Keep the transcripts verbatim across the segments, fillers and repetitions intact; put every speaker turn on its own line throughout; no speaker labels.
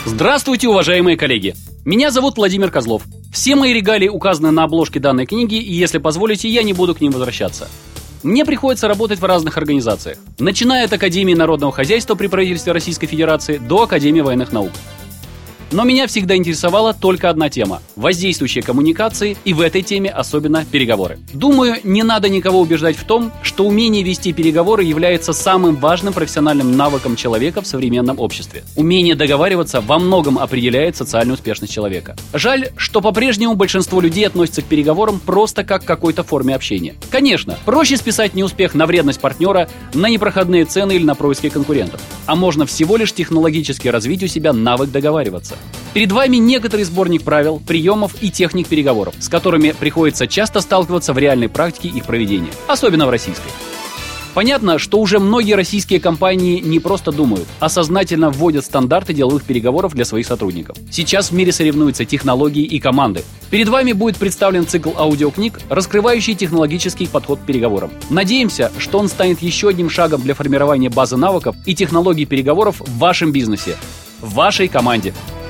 Здравствуйте, уважаемые коллеги! Меня зовут Владимир Козлов. Все мои регалии указаны на обложке данной книги, и если позволите, я не буду к ним возвращаться. Мне приходится работать в разных организациях, начиная от Академии народного хозяйства при правительстве Российской Федерации до Академии военных наук. Но меня всегда интересовала только одна тема – воздействующие коммуникации, и в этой теме особенно переговоры. Думаю, не надо никого убеждать в том, что умение вести переговоры является самым важным профессиональным навыком человека в современном обществе. Умение договариваться во многом определяет социальную успешность человека. Жаль, что по-прежнему большинство людей относятся к переговорам просто как к какой-то форме общения. Конечно, проще списать неуспех на вредность партнера, на непроходные цены или на происки конкурентов. А можно всего лишь технологически развить у себя навык договариваться. Перед вами некоторый сборник правил, приемов и техник переговоров, с которыми приходится часто сталкиваться в реальной практике их проведения, особенно в российской. Понятно, что уже многие российские компании не просто думают, а сознательно вводят стандарты деловых переговоров для своих сотрудников. Сейчас в мире соревнуются технологии и команды. Перед вами будет представлен цикл аудиокниг, раскрывающий технологический подход к переговорам. Надеемся, что он станет еще одним шагом для формирования базы навыков и технологий переговоров в вашем бизнесе, в вашей команде.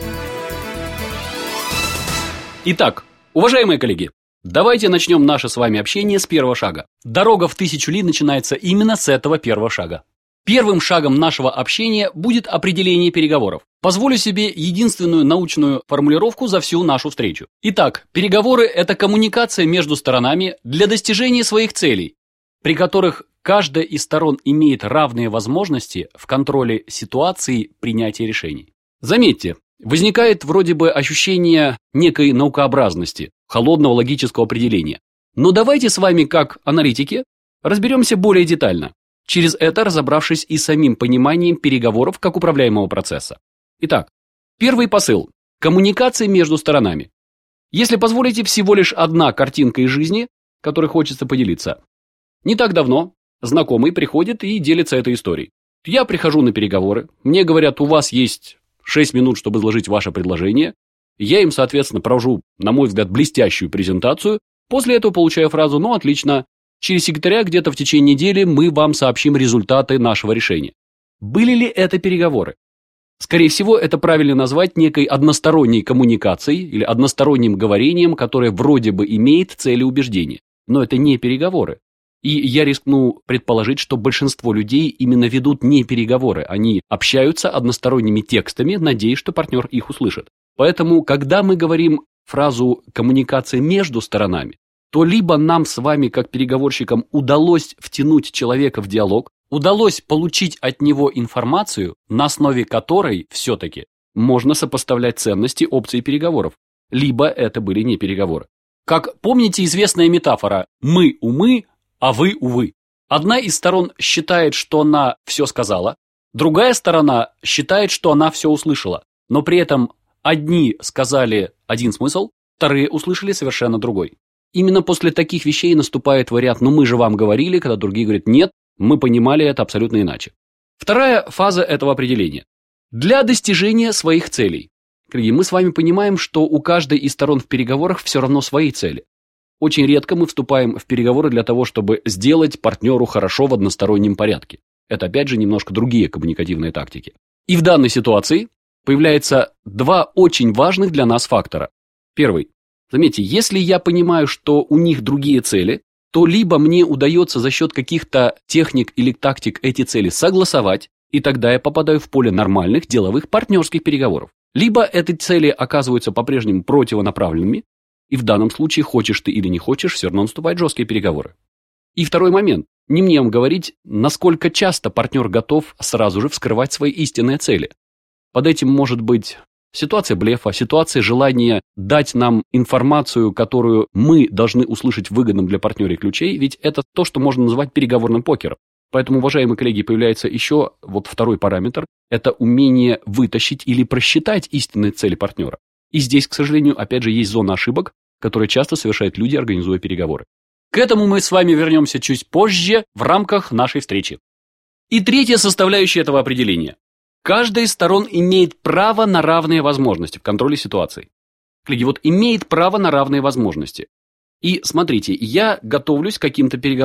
Итак, уважаемые коллеги, давайте начнем наше с вами общение с первого шага. Дорога в тысячу ли начинается именно с этого первого шага. Первым шагом нашего общения будет определение переговоров. Позволю себе единственную научную формулировку за всю нашу встречу. Итак, переговоры – это коммуникация между сторонами для достижения своих целей, при которых каждая из сторон имеет равные возможности в контроле ситуации принятия решений. Заметьте, возникает вроде бы ощущение некой наукообразности, холодного логического определения. Но давайте с вами, как аналитики, разберемся более детально, через это разобравшись и самим пониманием переговоров как управляемого процесса. Итак, первый посыл – коммуникация между сторонами. Если позволите, всего лишь одна картинка из жизни, которой хочется поделиться. Не так давно знакомый приходит и делится этой историей. Я прихожу на переговоры, мне говорят, у вас есть шесть минут, чтобы изложить ваше предложение. Я им, соответственно, провожу, на мой взгляд, блестящую презентацию. После этого получаю фразу «ну, отлично, через секретаря где-то в течение недели мы вам сообщим результаты нашего решения». Были ли это переговоры? Скорее всего, это правильно назвать некой односторонней коммуникацией или односторонним говорением, которое вроде бы имеет цели убеждения. Но это не переговоры. И я рискну предположить, что большинство людей именно ведут не переговоры, они общаются односторонними текстами, надеясь, что партнер их услышит. Поэтому, когда мы говорим фразу «коммуникация между сторонами», то либо нам с вами, как переговорщикам, удалось втянуть человека в диалог, удалось получить от него информацию, на основе которой все-таки можно сопоставлять ценности опций переговоров, либо это были не переговоры. Как помните известная метафора «мы умы», а вы, увы. Одна из сторон считает, что она все сказала, другая сторона считает, что она все услышала, но при этом одни сказали один смысл, вторые услышали совершенно другой. Именно после таких вещей наступает вариант «ну мы же вам говорили», когда другие говорят «нет, мы понимали это абсолютно иначе». Вторая фаза этого определения. Для достижения своих целей. Коллеги, мы с вами понимаем, что у каждой из сторон в переговорах все равно свои цели. Очень редко мы вступаем в переговоры для того, чтобы сделать партнеру хорошо в одностороннем порядке. Это опять же немножко другие коммуникативные тактики. И в данной ситуации появляется два очень важных для нас фактора. Первый. Заметьте, если я понимаю, что у них другие цели, то либо мне удается за счет каких-то техник или тактик эти цели согласовать, и тогда я попадаю в поле нормальных деловых партнерских переговоров. Либо эти цели оказываются по-прежнему противонаправленными, и в данном случае, хочешь ты или не хочешь, все равно наступают жесткие переговоры. И второй момент. Не мне вам говорить, насколько часто партнер готов сразу же вскрывать свои истинные цели. Под этим может быть ситуация блефа, ситуация желания дать нам информацию, которую мы должны услышать выгодным для партнера ключей, ведь это то, что можно назвать переговорным покером. Поэтому, уважаемые коллеги, появляется еще вот второй параметр – это умение вытащить или просчитать истинные цели партнера. И здесь, к сожалению, опять же, есть зона ошибок, которые часто совершают люди, организуя переговоры. К этому мы с вами вернемся чуть позже в рамках нашей встречи. И третья составляющая этого определения. Каждая из сторон имеет право на равные возможности в контроле ситуации. Коллеги, вот имеет право на равные возможности. И смотрите, я готовлюсь к каким-то переговорам.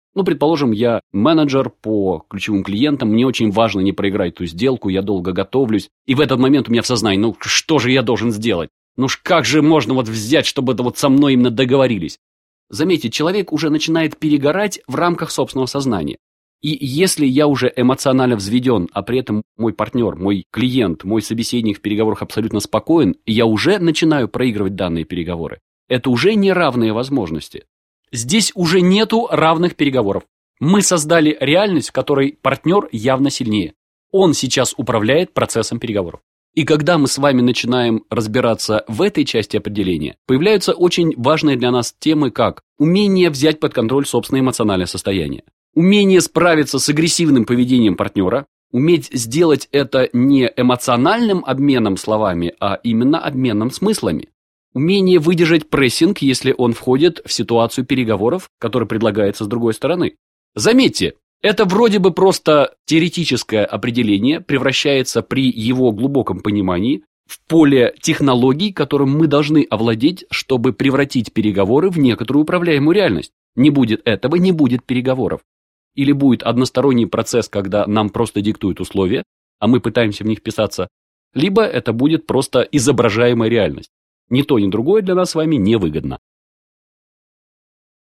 Ну, предположим, я менеджер по ключевым клиентам, мне очень важно не проиграть ту сделку, я долго готовлюсь, и в этот момент у меня в сознании, ну, что же я должен сделать? Ну, как же можно вот взять, чтобы это вот со мной именно договорились? Заметьте, человек уже начинает перегорать в рамках собственного сознания. И если я уже эмоционально взведен, а при этом мой партнер, мой клиент, мой собеседник в переговорах абсолютно спокоен, и я уже начинаю проигрывать данные переговоры, это уже не равные возможности. Здесь уже нету равных переговоров. Мы создали реальность, в которой партнер явно сильнее. Он сейчас управляет процессом переговоров. И когда мы с вами начинаем разбираться в этой части определения, появляются очень важные для нас темы, как умение взять под контроль собственное эмоциональное состояние, умение справиться с агрессивным поведением партнера, уметь сделать это не эмоциональным обменом словами, а именно обменом смыслами. Умение выдержать прессинг, если он входит в ситуацию переговоров, которая предлагается с другой стороны. Заметьте, это вроде бы просто теоретическое определение превращается при его глубоком понимании в поле технологий, которым мы должны овладеть, чтобы превратить переговоры в некоторую управляемую реальность. Не будет этого, не будет переговоров. Или будет односторонний процесс, когда нам просто диктуют условия, а мы пытаемся в них вписаться, либо это будет просто изображаемая реальность. Ни то, ни другое для нас с вами невыгодно.